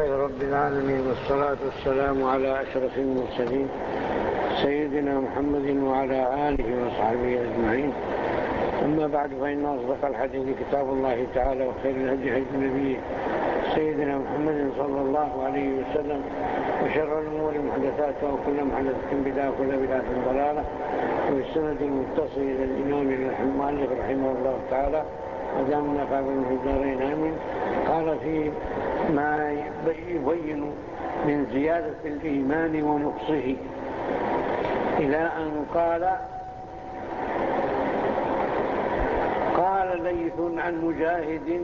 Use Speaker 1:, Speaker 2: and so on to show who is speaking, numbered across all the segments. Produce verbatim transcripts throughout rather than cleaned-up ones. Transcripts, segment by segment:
Speaker 1: لله رب العالمين، والصلاة والسلام على أشرف المرسلين سيدنا محمد وعلى آله وصحبه أجمعين. أما بعد، فإن أصدق الحديث كتاب الله تعالى، وخير الهدي هدي النبي سيدنا محمد صلى الله عليه وسلم، وشر الأمور محدثاتها، وكل محدثة بدعة، وكل بدعة ضلالة. والسند المتصل إلى الإمام المؤلف رحمه الله تعالى ودامنا قابل في الدارين آمين. قال في ما يبين من زيادة الإيمان ونقصه إلى أن قال قال ليث عن مجاهد: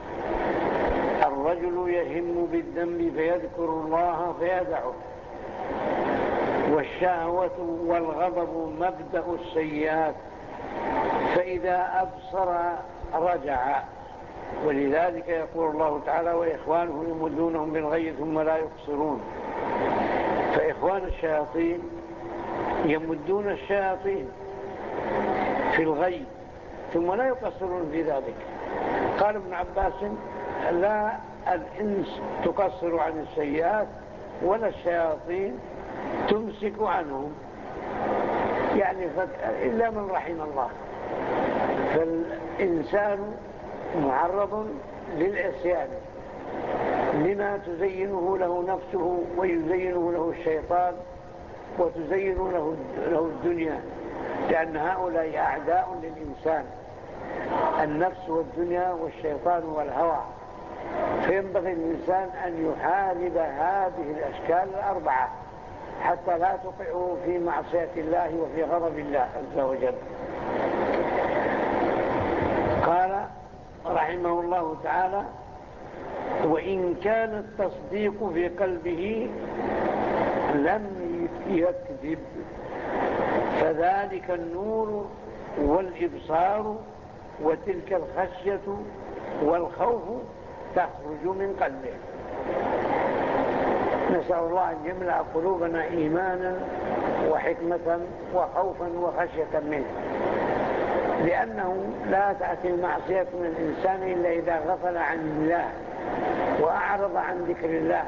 Speaker 1: الرجل يهم بالذنب فيذكر الله فيدعه، والشهوة والغضب مبدأ السيئات، فإذا أبصر رجع. ولذلك يقول الله تعالى: وإخوانه يمدونهم بالغي ثم لا يقصرون. فإخوان الشياطين يمدون الشياطين في الغي ثم لا يقصرون في ذلك. قال ابن عباس: لا الإنس تقصر عن السيئات ولا الشياطين تمسك عنهم، يعني إلا من رحم الله. فالإنسان معرض للعصيان لما تزينه له نفسه ويزينه له الشيطان وتزين له له الدنيا، لأن هؤلاء أعداء للإنسان، النفس والدنيا والشيطان والهوى. فينبغي الإنسان أن يحارب هذه الأشكال الأربعة حتى لا تقعه في معصية الله وفي غضب الله عز وجل. قال رحمه الله تعالى: وإن كان التصديق في قلبه لم يكذب، فذلك النور والإبصار وتلك الخشية والخوف تخرج من قلبه. نسأل الله أن يملأ قلوبنا إيمانا وحكمة وخوفا وخشية منه، لأنه لا تأتي المعصية من الإنسان إلا إذا غفل عن الله وأعرض عن ذكر الله،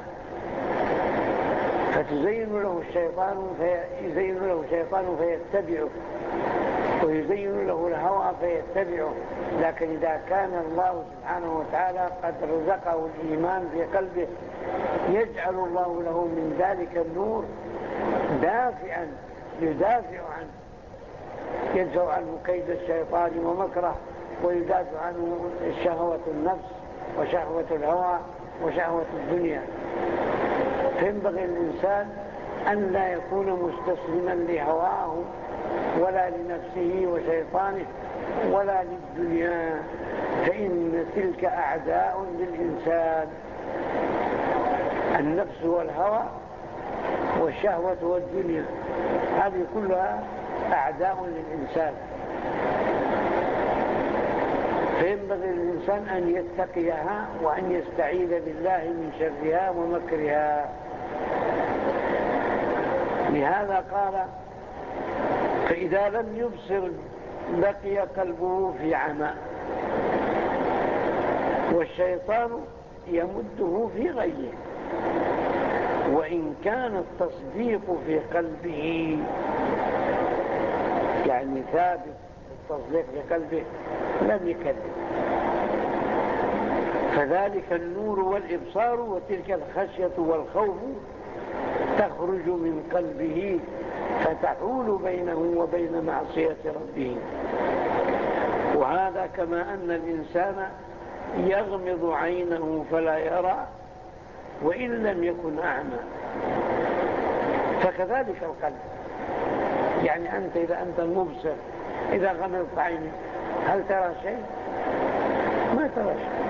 Speaker 1: فتزين له الشيطان فيزين له الشيطان فيتبعه، ويزين له الهوى فيتبعه. لكن إذا كان الله سبحانه وتعالى قد رزقه الإيمان في قلبه، يجعل الله له من ذلك النور دافعا يدافع عنه، يدفع عنه كيد الشيطان ومكره، ويدافع عنه شهوة النفس وشهوة الهوى وشهوة الدنيا. فينبغي الإنسان أن لا يكون مستسلما لهواه ولا لنفسه وشيطانه ولا للدنيا، فإن تلك أعداء للإنسان، النفس والهوى والشهوة والدنيا، هذه كلها أعداء للإنسان. فينبغي الإنسان أن يتقيها وأن يستعيذ بالله من شرها ومكرها. لهذا قال: فإذا لم يبصر بقي قلبه في عمى، والشيطان يمده في غيه. وإن كان التصديق في قلبه، يعني ثابت التصديق في قلبه، لم يكذب، فذلك النور والإبصار وتلك الخشية والخوف تخرج من قلبه فتحول بينه وبين معصية ربه. وهذا كما أن الإنسان يغمض عينه فلا يرى وإن لم يكن أعمى، فكذلك القلب. يعني أنت إذا أنت مبصر، إذا غمضت عينك هل ترى شيء؟ ما ترى شيء.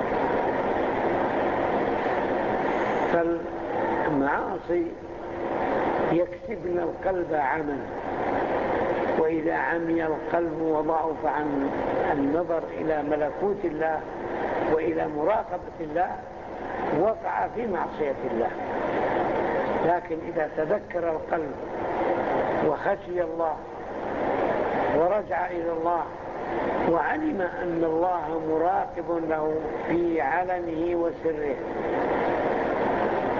Speaker 1: فالمعاصي يكسبن القلب عمى، وإذا عمي القلب وضعف عن النظر إلى ملكوت الله وإلى مراقبة الله وقع في معصية الله. لكن إذا تذكر القلب وخشي الله ورجع إلى الله وعلم أن الله مراقب له في علمه وسره،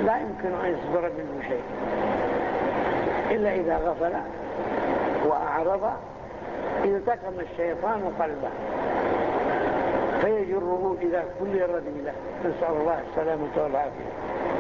Speaker 1: لا يمكن أن يصدر منه شيء إلا إذا غفل وأعرض التقم الشيطان قلبه فيجره إلى كل رذيلة، نسأل الله السلامة والعافية.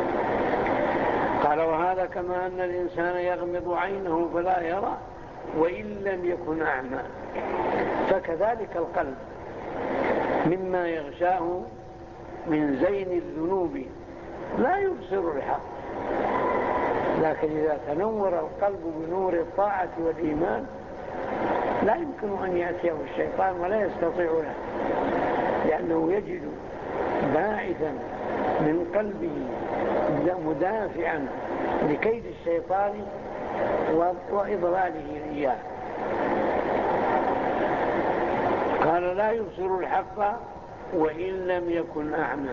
Speaker 1: قال: وهذا كما أن الإنسان يغمض عينه فلا يرى وإن لم يكن أعمى، فكذلك القلب مما يغشاه من زين الذنوب لا يبصر الحق، لكن إذا تنور القلب بنور الطاعة والإيمان لا يمكن أن يأتيه الشيطان ولا يستطيع له، لأنه يجد باعثا من قلبه مدافعا لكيد الشيطان وإضلاله إياه. قال: لا يبصر الحق وإن لم يكن أعمى،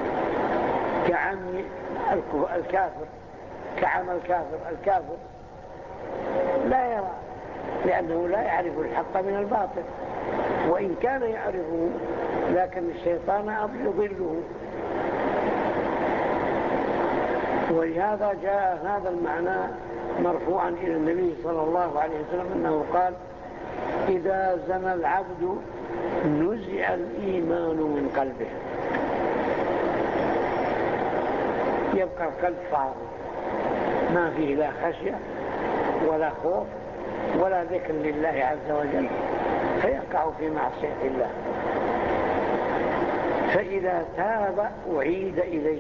Speaker 1: كعمي الكافر، كعمى الكافر. الكافر لا يرى لأنه لا يعرف الحق من الباطل، وإن كان يعرفه لكن الشيطان يضله. ولهذا جاء هذا المعنى مرفوعا إلى النبي صلى الله عليه وسلم أنه قال: إذا زنى العبد نزع الإيمان من قلبه. يبقى القلب فاضي ما فيه لا خشية ولا خوف ولا ذكر لله عز وجل، فيقع في معصية الله. فإذا تاب أعيد إليه،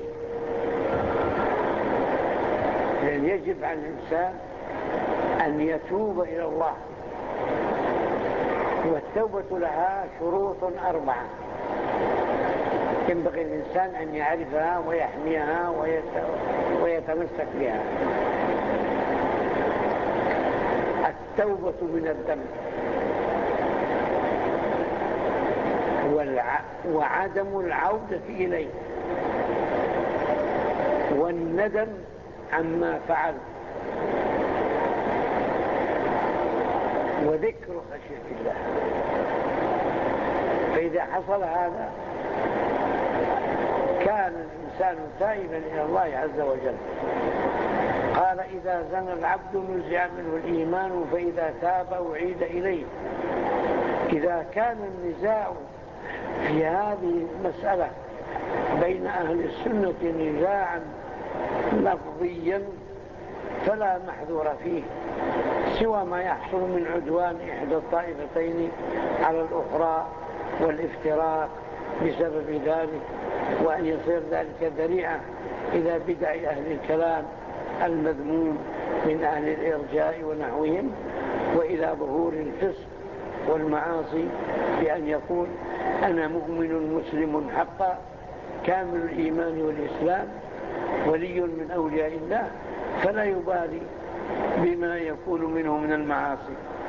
Speaker 1: لأن يجب على الإنسان أن يتوب إلى الله، والتوبة لها شروط أربعة ينبغي الإنسان أن يعرفها ويحميها ويتمسك بها. التوبة من الذنب، وعدم العودة إليه، والندم عما فعل، وذكر خشية الله. فإذا حصل هذا كان الإنسان تائبا إلى الله عز وجل. قال: إذا زنى العبد نزع منه الإيمان فإذا تاب أعيد إليه. إذا كان النزاع في هذه المسألة بين أهل السنة نزاعا لفظيا فلا محذور فيه سوى ما يحصل من عدوان إحدى الطائفتين على الأخرى والافتراق بسبب ذلك، وأن يصير ذلك ذريعة إلى بدع أهل الكلام المذموم من أهل الإرجاء ونحوهم، وإلى ظهور الفسق والمعاصي، بأن يقول: أنا مؤمن مسلم حقا كامل الإيمان والإسلام ولي من أولياء الله، فلا يبالي بما يكون منه من المعاصي.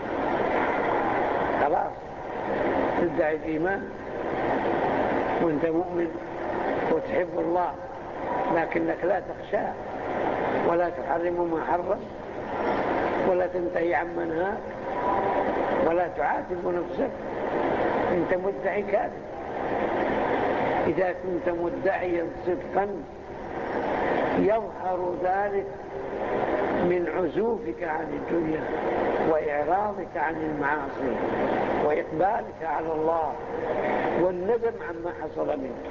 Speaker 1: خلاص تدعي الإيمان وانت مؤمن وتحب الله، لكنك لا تخشى ولا تحرم ما حرم ولا تنتهي عما نهاك ولا تعاتب نفسك، انت مدعي كاذب. إذا كنت مدعيا صدقا يظهر ذلك من عزوفك عن الدنيا وإعراضك عن المعاصي وإقبالك على الله والندم عما حصل منك.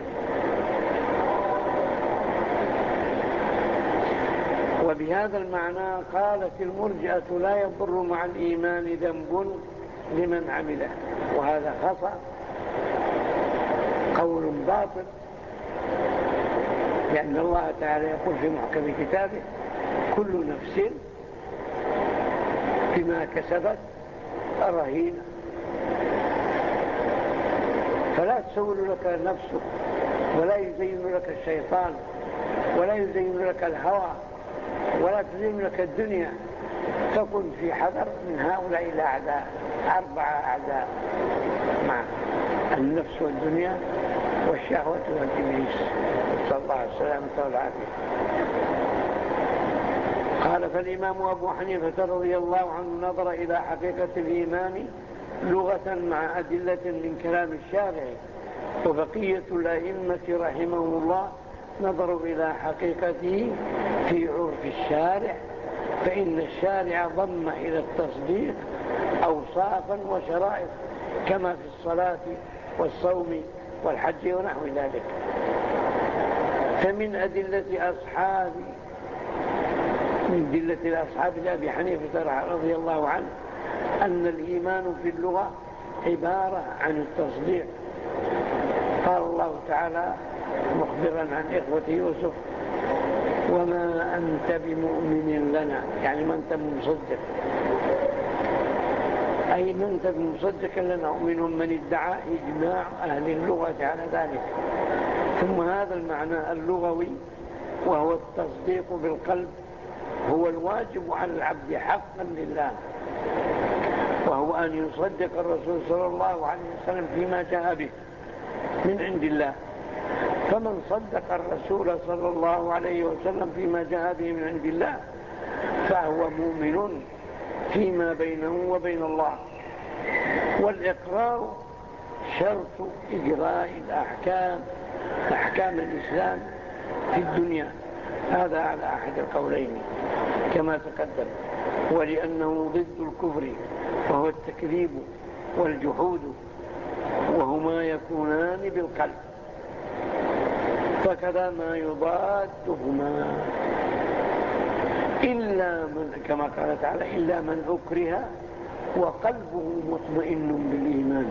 Speaker 1: وبهذا المعنى قالت المرجئة: لا يضر مع الإيمان ذنب لمن عمله. وهذا خطأ، قول باطل، لأن الله تعالى يقول في محكم كتابه: كل نفس بما كسبت رهينة. فلا تسول لك نفسك ولا يزين لك الشيطان ولا يزين لك الهوى ولا تزين لك الدنيا. فكن في حذر من هؤلاء الأعداء، أربعة أعداء مع النفس والدنيا والشهوة والإبليس، صلى الله عليه وسلم والعافية. قال: فالإمام أبو حنيفة رضي الله عنه نظر إلى حقيقة الإيمان لغة مع أدلة من كلام الشارع، وبقية الأئمة رحمهم الله نظروا إلى حقيقته في عرف الشارع، فإن الشارع ضم إلى التصديق أوصافا وشرائط كما في الصلاة والصوم والحج ونحو ذلك. فمن أدلة أصحاب من أدلة الأصحاب لأبي حنيفة رضي الله عنه أن الإيمان في اللغة عبارة عن التصديق. قال الله تعالى مخبرا عن إخوة يوسف: وما أنت بمؤمن لنا، يعني ما أنت مصدق، أي ما أنت بمصدق لنا. ومنهم من ادعى إجماع أهل اللغة على ذلك. ثم هذا المعنى اللغوي وهو التصديق بالقلب هو الواجب على العبد حقا لله، وهو أن يصدق الرسول صلى الله عليه وسلم فيما جاء به من عند الله. فمن صدق الرسول صلى الله عليه وسلم فيما جاء به من عند الله فهو مؤمن فيما بينه وبين الله. والإقرار شرط إجراء الأحكام أحكام الإسلام في الدنيا، هذا على أحد القولين كما تقدم. ولأنه ضد الكفر وهو التكذيب والجحود، وهما يكونان بالقلب، فكذا ما يضادهما إلا من كما قال تعالى: إلا من أكره وقلبه مطمئن بالإيمان.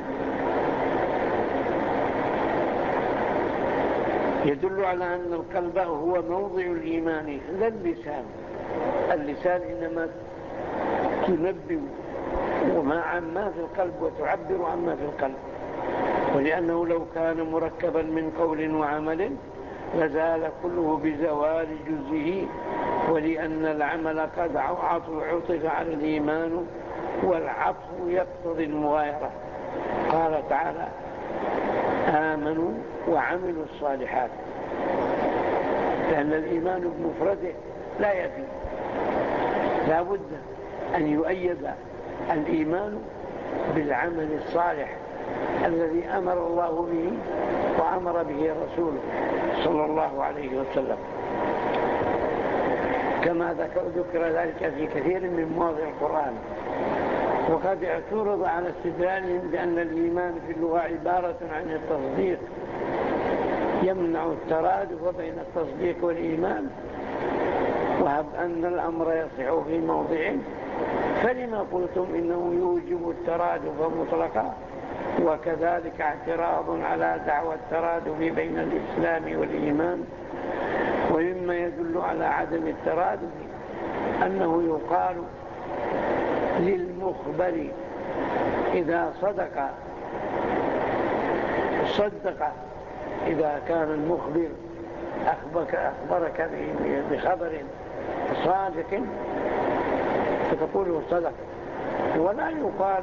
Speaker 1: يدل على أن القلب هو موضع الإيمان لا اللسان. اللسان إنما تنبئ وما عما في القلب وتعبر عما في القلب، ولأنه لو كان مركبا من قول وعمل لزال كله بزوال جزئه، ولأن العمل قد عطف على الإيمان والعطف يقتضي المغايرة. قال تعالى: آمنوا وعملوا الصالحات، لأن الإيمان بمفرده لا يفي، لا بد أن يؤيد الإيمان بالعمل الصالح الذي أمر الله به وأمر به رسوله صلى الله عليه وسلم، كما ذكر ذلك في كثير من مواضع القرآن. وقد اعترض على استدلالهم بأن الإيمان في اللغة عبارة عن التصديق يمنع الترادف بين التصديق والإيمان، وهب أن الأمر يصح في موضع فلما قلتم إنه يوجب الترادف مطلقا؟ وكذلك اعتراض على دعوى الترادف بين الإسلام والإيمان. ومما يدل على عدم الترادف أنه يقال للمخبر إذا صدق صدق إذا كان المخبر أخبرك, أخبرك بخبر صادق فتقول صدق، ولا يقال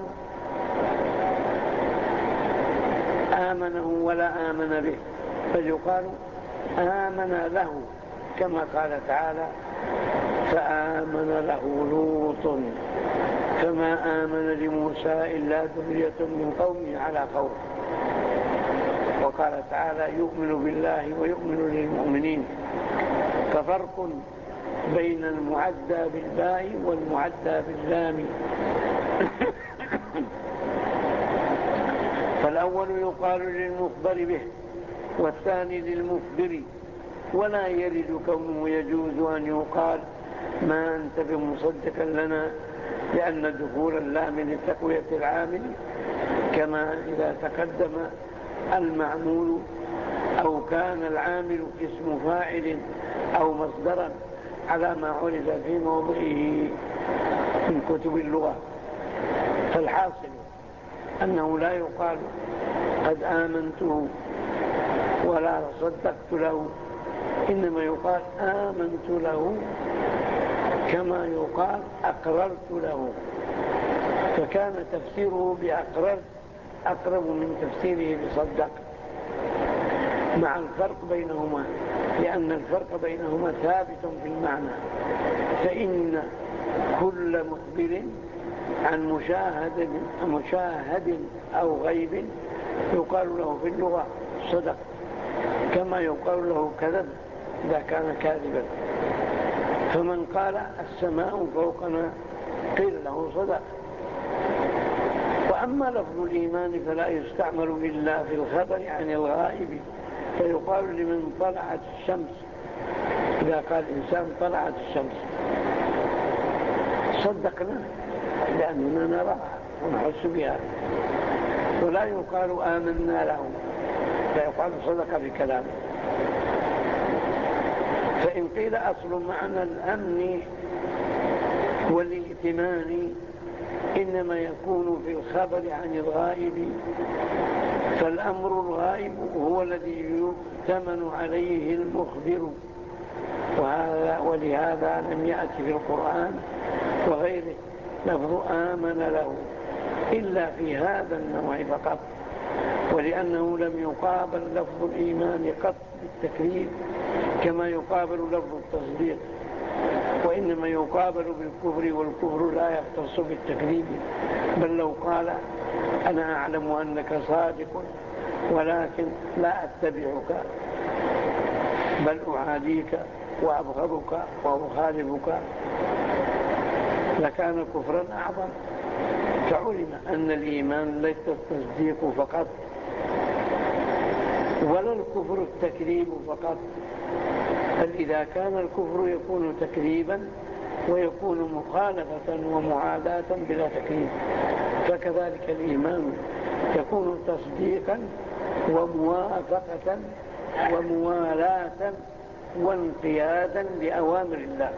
Speaker 1: آمنه ولا آمن به، بل يقال آمن له، كما قال تعالى: فآمن له لوط فما آمن لموسى إلا ذرية من قومه على قوم. وقال تعالى: يؤمن بالله ويؤمن للمؤمنين. ففرق بين المعدى بالباء والمعدى باللام. فالأول يقال للمخبر به والثاني للمخبر، ولا يرد كونه يجوز أن يقال ما أنت بمصدقا لنا، لأن دخول اللام لتقوية العامل، كما إذا تقدم المعمول أو كان العامل اسم فاعل أو مصدرا على ما عرف في موضعه من كتب اللغة. فالحاصل أنه لا يقال قد آمنته ولا صدقت له، إنما يقال آمنت له كما يقال أقررت له. فكان تفسيره بأقررت أقرب من تفسيره بصدق، مع الفرق بينهما، لأن الفرق بينهما ثابت في المعنى. فإن كل مخبر عن مشاهد, مشاهد أو غيب يقال له في اللغة صدق، كما يقال له كذب إذا كان كاذبا. فمن قال السماء فوقنا قيل له صدق. وأما لفظ الإيمان فلا يستعمل إلا في الخبر عن الغائب، فيقال لمن طلعت الشمس، إذا قال إنسان طلعت الشمس صدقنا لأننا نراها ونحس بها، ولا يقال آمنا له، فيقال صدق بكلامه. فإن قيل أصل معنى الأمن والائتمان إنما يكون في الخبر عن الغائب، فالأمر الغائب هو الذي يؤتمن عليه المخبر، وهذا ولهذا لم يأتي في القرآن وغيره لفظ آمن له إلا في هذا النوع فقط، ولأنه لم يقابل لفظ الإيمان قط بالتكذيب كما يقابل لفظ التصديق، وإنما يقابل بالكفر، والكفر لا يختص بالتكذيب. بل لو قال أنا أعلم أنك صادق ولكن لا أتبعك بل أعاديك وأبغضك وأخالفك لكان كفرا أعظم. فعلم أن الإيمان ليس التصديق فقط ولا الكفر التكذيب فقط، بل إذا كان الكفر يكون تكذيبا ويكون مخالفة ومعاداة بلا تكذيب، فكذلك الإيمان يكون تصديقا وموافقة وموالاة وانقيادا لأوامر الله.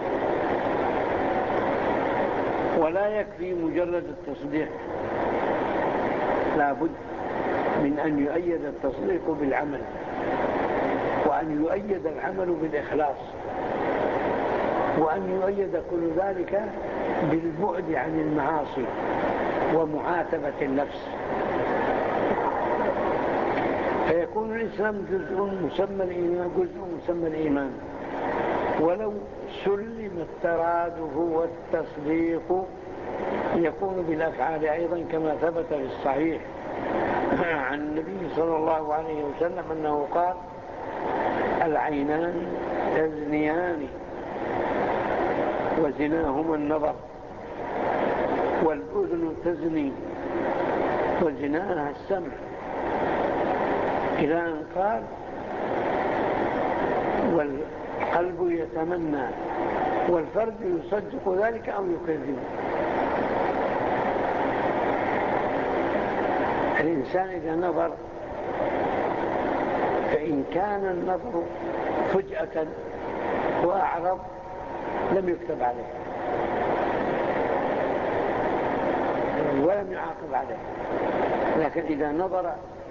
Speaker 1: ولا يكفي مجرد التصديق، لا بد من أن يؤيد التصديق بالعمل، وأن يؤيد العمل بالإخلاص، وأن يؤيد كل ذلك بالبعد عن المعاصي ومعاتبة النفس، فيكون الإسلام جزء مسمى الإيمان جزء مسمى الإيمان. ولو سلم الترادف والتصديق يكون بالأفعال أيضا، كما ثبت في الصحيح عن النبي صلى الله عليه وسلم أنه قال العينان تزنيان وزناهما النظر، والأذن تزني وزناها السمع، إلى أن قال والقلب يتمنى والفرد يصدق ذلك أو يكذب. الإنسان إذا نظر فإن كان النظر فجأة وأعرض لم يكتب عليه ولم يعاقب عليه، لكن إذا نظر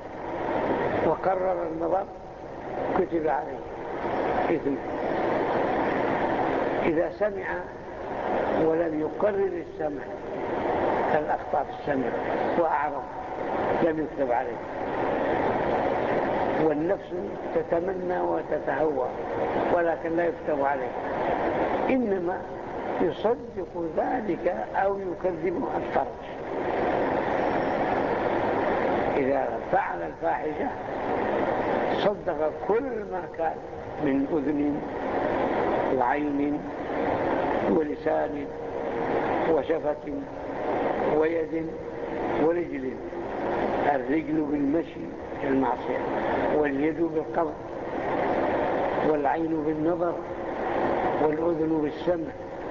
Speaker 1: وقرر النظر كتب عليه إثم. إذا سمع ولم يقرر السمع الأخطاء في السمع وأعرض لم يكتب عليه. والنفس تتمنى وتتهوى ولكن لا يكتب عليه، إنما يصدق ذلك أو يكذب الفرج. إذا فعل الفاحشة صدق كل ما كان من أذن وعين ولسان وشفة ويد ورجل، الرجل بالمشي المعصية، واليد بالقبض، والعين بالنظر، والأذن بالسمع،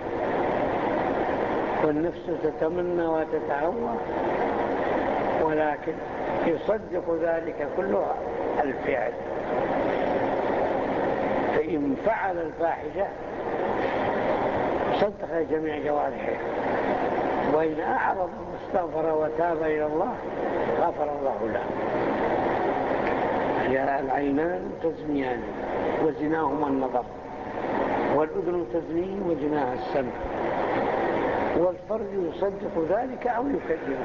Speaker 1: والنفس تتمنى وتتهوى ولكن يصدق ذلك كله الفعل. فإن فعل الفاحشة صدق جميع جوارحه، وإن أعرض واستغفر وتاب إلى الله غفر الله له. يا العينان تزنيان وزناهما النظر، والأذن تزني وزناها السمع، والفرج يصدق ذلك أو يكذبه.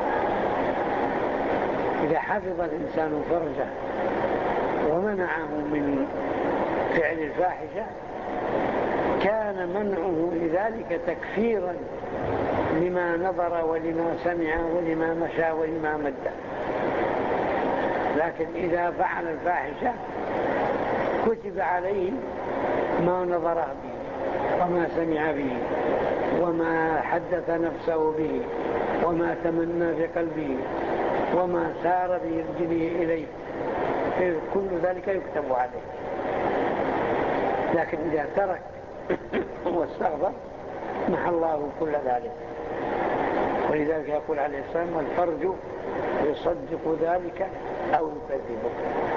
Speaker 1: إذا حفظ الإنسان فرجه ومنعه من فعل الفاحشة كان منعه لذلك تكفيرا لما نظر ولما سمع ولما مشى ولما مد. لكن إذا فعل الفاحشة كتب عليه ما نظر به وما سمع به وما حدث نفسه به وما تمنى في قلبه وما سار برجله إليه، كل ذلك يكتب عليه. لكن إذا ترك واستغفر محى الله كل ذلك. ولذلك يقول عليه السلام: والفرج يصدق ذلك أو يكذبه.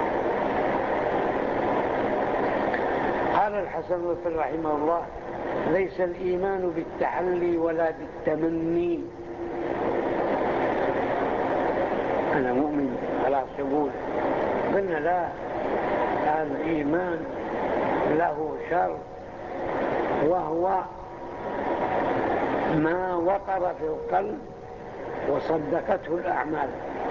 Speaker 1: قال الحسن البصري رحمه الله: ليس الإيمان بالتحلي ولا بالتمني. أنا مؤمن خلاص يقول، قلنا لا، الإيمان له شر، وهو ما وقر في القلب وصدقته الأعمال.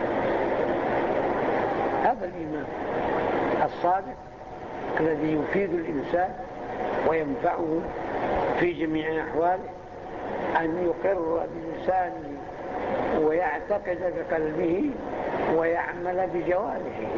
Speaker 1: هذا الإيمان الصادق الذي يفيد الإنسان وينفعه في جميع أحواله، أن يقر بلسانه ويعتقد بقلبه ويعمل بجوارحه.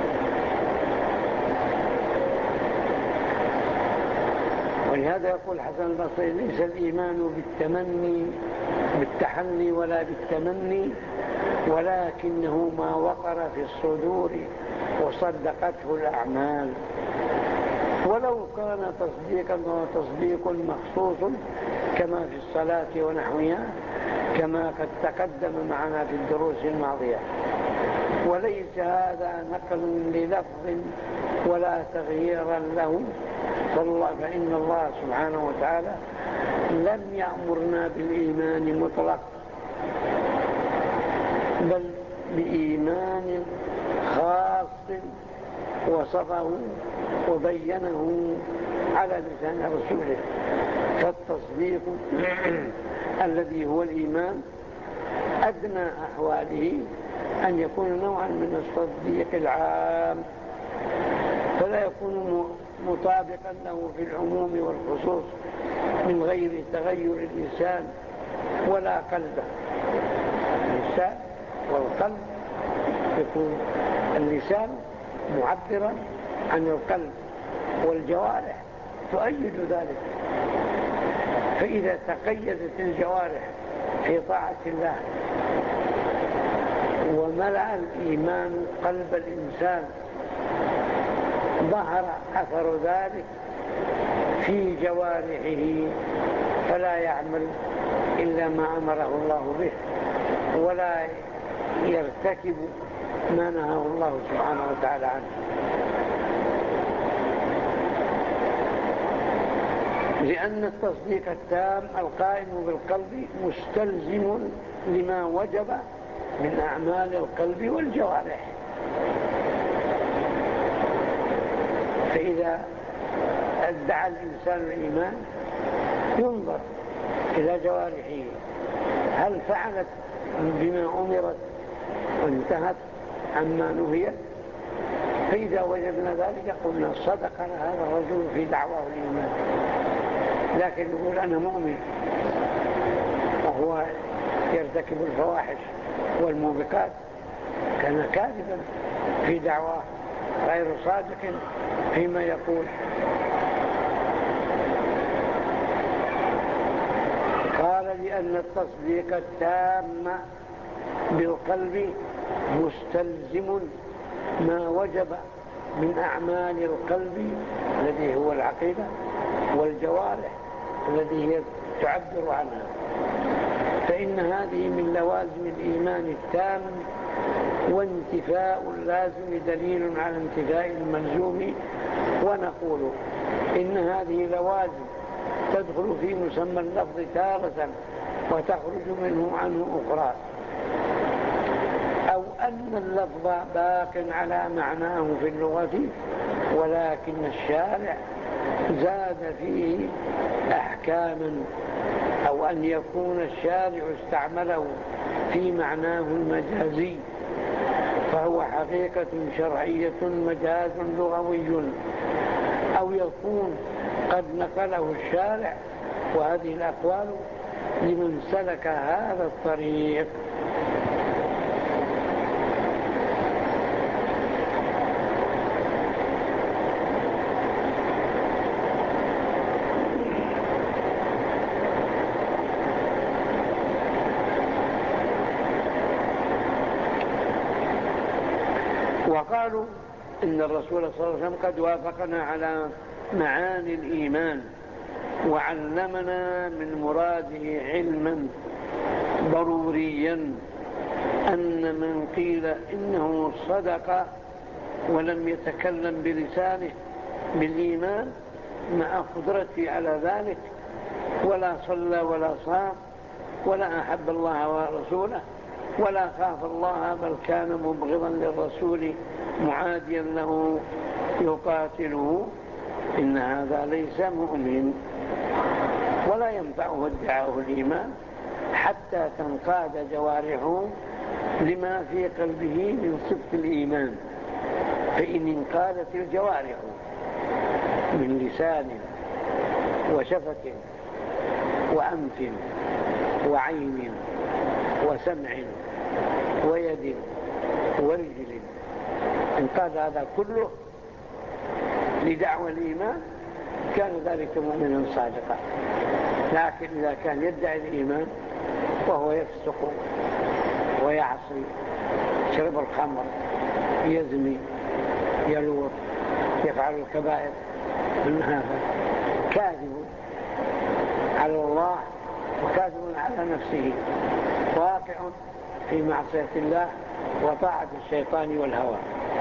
Speaker 1: ولهذا يقول حسن البصري: ليس الإيمان بالتمني بالتحلي ولا بالتمني، ولكنه ما وقر في الصدور وصدقته الأعمال. ولو كان تصديقا فهو تصديق مخصوص كما في الصلاة ونحوها، كما قد تقدم معنا في الدروس الماضية. وليس هذا نقل للفظ ولا تغييرا له، فإن الله سبحانه وتعالى لم يأمرنا بالإيمان مطلق، بل بإيمان خاص وصفه وبينه على لسان رسوله. فالتصديق الذي هو الإيمان أدنى أحواله أن يكون نوعا من التصديق العام، فلا يكون مطابقا له في العموم والخصوص من غير تغير اللسان ولا قلبه. اللسان والقلب يكون اللسان معبرا عن القلب، والجوارح تؤيد ذلك. فإذا تقيدت الجوارح في طاعة الله وملأ الإيمان قلب الإنسان، ظهر أثر ذلك في جوارحه، فلا يعمل إلا ما أمره الله به، ولا يرتكب ما نهاه الله سبحانه وتعالى عنه. لأن التصديق التام القائم بالقلب مستلزم لما وجب من أعمال القلب والجوارح. فإذا ادعى الإنسان الإيمان ينظر إلى جوارحه، هل فعلت بما أمرت وانتهت عما نهيت؟ فإذا وجدنا ذلك قلنا صدق هذا الرجل في دعواه الإيمان. لكن يقول أنا مؤمن وهو يرتكب الفواحش والموبقات، كان كاذبا في دعواه، غير صادق فيما يقول. قال: لأن التصديق التام بالقلب مستلزم ما وجب من أعمال القلب الذي هو العقيدة، والجوارح الذي هي تعبر عنها. فإن هذه من لوازم الإيمان التام، وانتفاء اللازم دليل على انتفاء الملزوم. ونقول إن هذه لوازم تدخل في مسمى اللفظ تارة وتخرج منه عنه أخرى، أو أن اللفظ باق على معناه في اللغة، ولكن الشارع زاد فيه أحكاما، أو أن يكون الشارع استعمله في معناه المجازي، فهو حقيقة شرعية مجاز لغوي، أو يكون قد نقله الشارع، وهذه الأقوال لمن سلك هذا الطريق. وقالوا إن الرسول صلى الله عليه وسلم قد وافقنا على معاني الإيمان وعلمنا من مراده علما ضروريا أن من قيل إنه صدق ولم يتكلم بلسانه بالإيمان مع قدرته على ذلك ولا صلى ولا صام ولا أحب الله ورسوله ولا خاف الله بل كان مبغضا للرسول معاديا له يقاتله، إن هذا ليس مؤمن ولا ينفعه ادعاء الإيمان حتى تنقاد جوارحه لما في قلبه من صدق الإيمان. فإن انقادت الجوارح من لسان وشفة وأنف وعين وسمع ويد ورجل، انقاد هذا كله لدعوى الإيمان كان ذلك مؤمنا صادقا. لكن إذا كان يدعي الإيمان وهو يفسق ويعصي، يشرب الخمر، يزني، يلوط، يفعل الكبائر، من هذا كاذب على الله وكاذب على نفسه، واقع في معصية الله وطاعة الشيطان والهوى.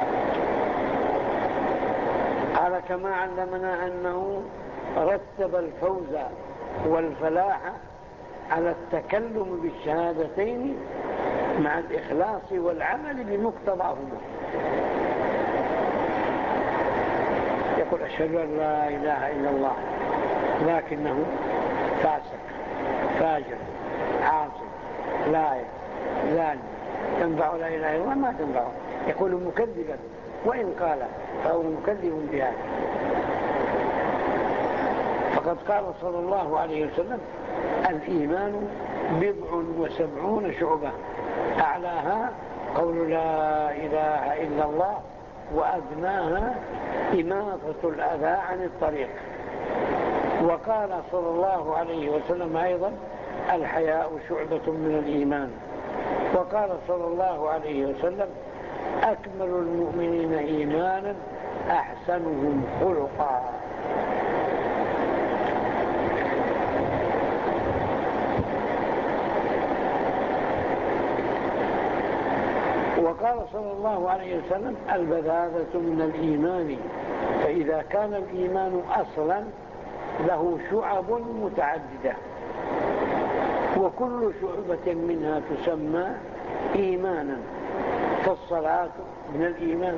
Speaker 1: قال كما علمنا أنه رتب الفوز والفلاح على التكلم بالشهادتين مع الإخلاص والعمل بمقتضاهما. يقول أشهد أن لا إله إلا الله لكنه فاسق فاجر عاصي لاعب زاني، تنفع لا إله إلا الله؟ ما تنفعه. يقول مكذبا وإن قال فهو مكذب بها. فقد قال صلى الله عليه وسلم الإيمان بضع وسبعون شعبة أعلاها قول لا إله إلا الله وأدناها إماطة الأذى عن الطريق. وقال صلى الله عليه وسلم أيضا الحياء شعبة من الإيمان. وقال صلى الله عليه وسلم أكمل المؤمنين إيمانا أحسنهم خلقا. وقال صلى الله عليه وسلم البذاذة من الإيمان، فإذا كان الإيمان أصلا له شعب متعددة وكل شعبة منها تسمى إيمانا، فالصلاة من الإيمان،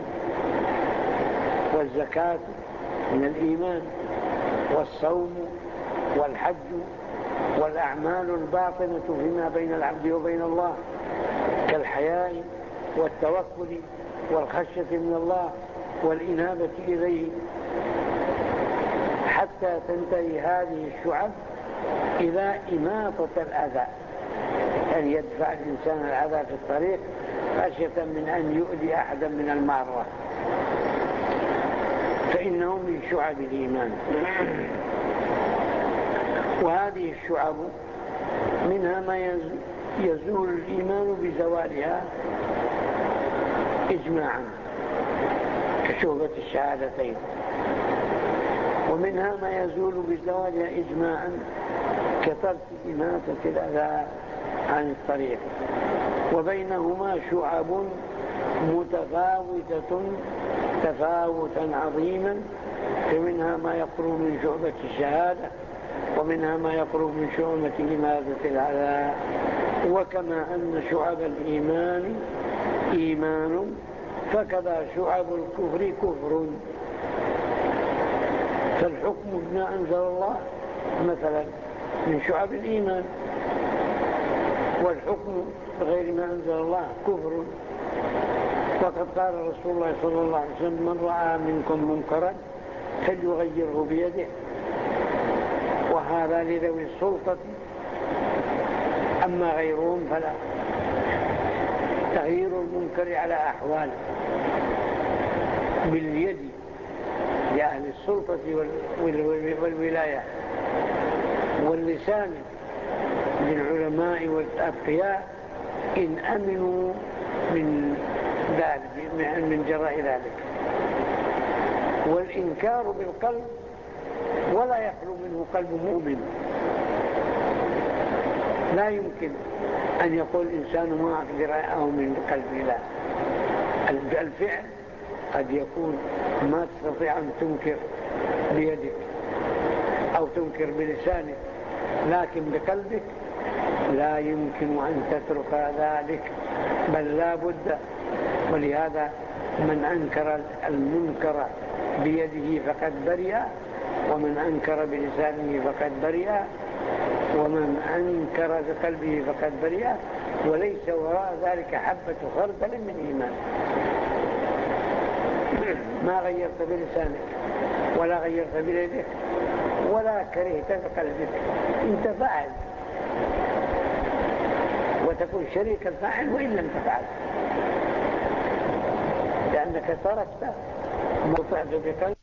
Speaker 1: والزكاة من الإيمان، والصوم والحج والأعمال الباطنة فيما بين العبد وبين الله كالحياء والتوكل والخشية من الله والإنابة إليه، حتى تنتهي هذه الشعب إلى إماطة الأذى، أن يدفع الإنسان الأذى في الطريق خشية من أن يؤذي أحدا من المارة، فإنه من شعب الإيمان. وهذه الشعب منها ما يزول الإيمان بزوالها إجماعا كشعبة الشهادتين، ومنها ما يزول بزوالها إجماعا كترك إماتة الأذى عن الطريق. وبينهما شعب متفاوتة تفاوتا عظيما، فمنها ما يقرب من شعبة الشهادة ومنها ما يقرب من شعبة إماتة الأذى. وكما أن شعب الإيمان إيمان فكذا شعب الكفر كفر. فالحكم بما أنزل الله مثلا من شعب الإيمان، والحكم بغير ما أنزل الله كفر. وقد قال رسول الله صلى الله عليه وسلم من رأى منكم منكرا فليغيره بيده، وهذا لذوي السلطة، أما غيرهم فلا. تغيير المنكر على أحوال باليد لأهل السلطة والولاية، واللسان للعلماء والأتقياء إن أمنوا من ذلك من جراء ذلك. والإنكار بالقلب ولا يخلو منه قلب مؤمن. لا يمكن أن يقول الإنسان ما أقدر أؤمن بقلبي، لا. الفعل قد يكون ما تستطيع أن تنكر بيدك أو تنكر بلسانك، لكن بقلبك لا يمكن أن تترك ذلك، بل لا بد. ولهذا من أنكر المنكر بيده فقد برئ، ومن أنكر بلسانه فقد برئ، ومن أنكر بقلبه فقد برئ، وليس وراء ذلك حبة خردل من إيمان. ما غيرت بلسانك ولا غيرت بيدك ولا كرهت بقلبك، انت فاعل، وتكون شريك الفاعل وإن لم تفعل، لأنك تركت ما طعت بقلبك